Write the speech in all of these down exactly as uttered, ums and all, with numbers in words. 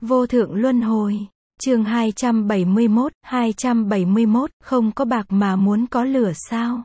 Vô thượng luân hồi. Chương hai trăm bảy mươi mốt, hai trăm bảy mươi mốt, không có bạc mà muốn có lửa sao?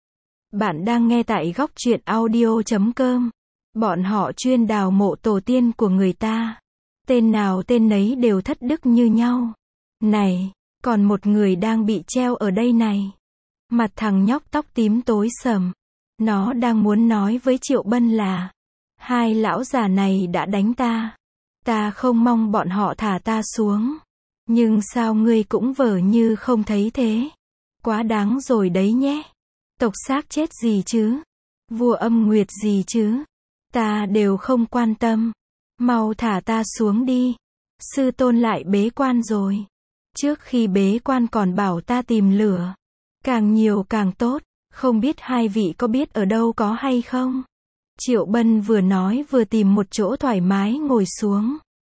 Bạn đang nghe tại góc truyện audio chấm com. Bọn họ chuyên đào mộ tổ tiên của người ta. Tên nào tên nấy đều thất đức như nhau. Này, còn một người đang bị treo ở đây này. Mặt thằng nhóc tóc tím tối sầm. Nó đang muốn nói với Triệu Bân là hai lão già này đã đánh ta. Ta không mong bọn họ thả ta xuống. Nhưng sao ngươi cũng vờ như không thấy thế. Quá đáng rồi đấy nhé. Tộc xác chết gì chứ? Vua âm nguyệt gì chứ? Ta đều không quan tâm. Mau thả ta xuống đi. Sư tôn lại bế quan rồi. Trước khi bế quan còn bảo ta tìm lửa. Càng nhiều càng tốt. Không biết hai vị có biết ở đâu có hay không? Triệu Bân vừa nói vừa tìm một chỗ thoải mái ngồi xuống.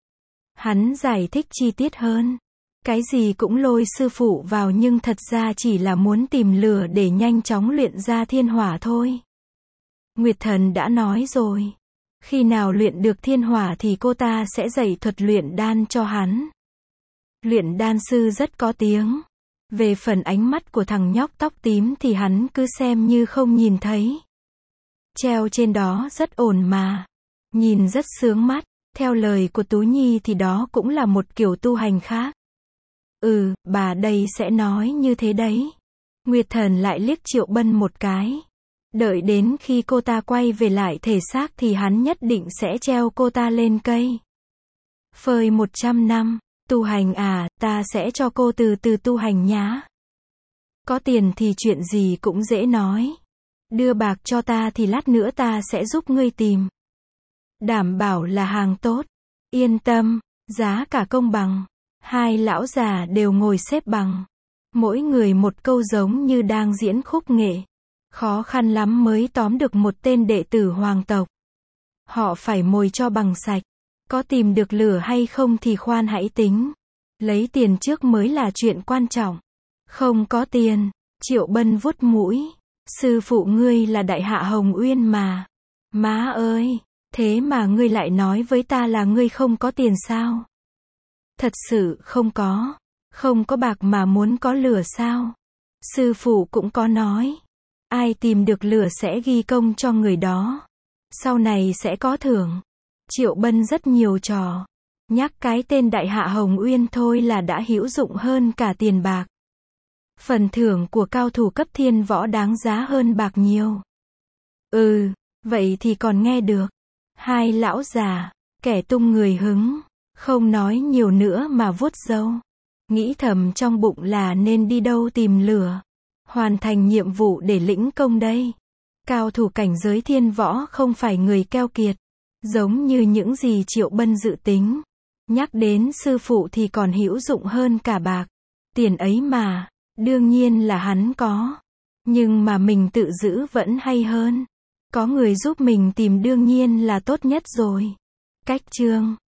Hắn giải thích chi tiết hơn. Cái gì cũng lôi sư phụ vào nhưng thật ra chỉ là muốn tìm lửa để nhanh chóng luyện ra thiên hỏa thôi. Nguyệt Thần đã nói rồi. Khi nào luyện được thiên hỏa thì cô ta sẽ dạy thuật luyện đan cho hắn. Luyện đan sư rất có tiếng. Về phần ánh mắt của thằng nhóc tóc tím thì hắn cứ xem như không nhìn thấy. Treo trên đó rất ổn mà. Nhìn rất sướng mắt. Theo lời của Tú Nhi thì đó cũng là một kiểu tu hành khác. Ừ, bà đây sẽ nói như thế đấy. Nguyệt Thần lại liếc Triệu Bân một cái. Đợi đến khi cô ta quay về lại thể xác thì hắn nhất định sẽ treo cô ta lên cây. Phơi một trăm năm, tu hành à, ta sẽ cho cô từ từ tu hành nhá. Có tiền thì chuyện gì cũng dễ nói. Đưa bạc cho ta thì lát nữa ta sẽ giúp ngươi tìm. Đảm bảo là hàng tốt. Yên tâm, giá cả công bằng. Hai lão già đều ngồi xếp bằng. Mỗi người một câu giống như đang diễn khúc nghệ. Khó khăn lắm mới tóm được một tên đệ tử hoàng tộc. Họ phải mồi cho bằng sạch. Có tìm được lửa hay không thì khoan hãy tính. Lấy tiền trước mới là chuyện quan trọng. Không có tiền. Triệu Bân vuốt mũi. Sư phụ ngươi là Đại Hạ Hồng Uyên mà. Má ơi, thế mà ngươi lại nói với ta là ngươi không có tiền sao? Thật sự không có. Không có bạc mà muốn có lửa sao? Sư phụ cũng có nói. Ai tìm được lửa sẽ ghi công cho người đó. Sau này sẽ có thưởng. Triệu Bân rất nhiều trò. Nhắc cái tên Đại Hạ Hồng Uyên thôi là đã hữu dụng hơn cả tiền bạc. Phần thưởng của cao thủ cấp thiên võ đáng giá hơn bạc nhiều. Ừ, vậy thì còn nghe được. Hai lão già, kẻ tung người hứng. Không nói nhiều nữa mà vuốt râu. Nghĩ thầm trong bụng là nên đi đâu tìm lửa. Hoàn thành nhiệm vụ để lĩnh công đây. Cao thủ cảnh giới thiên võ không phải người keo kiệt. Giống như những gì Triệu Bân dự tính. Nhắc đến sư phụ thì còn hữu dụng hơn cả bạc. Tiền ấy mà, đương nhiên là hắn có. Nhưng mà mình tự giữ vẫn hay hơn. Có người giúp mình tìm đương nhiên là tốt nhất rồi. Cách chương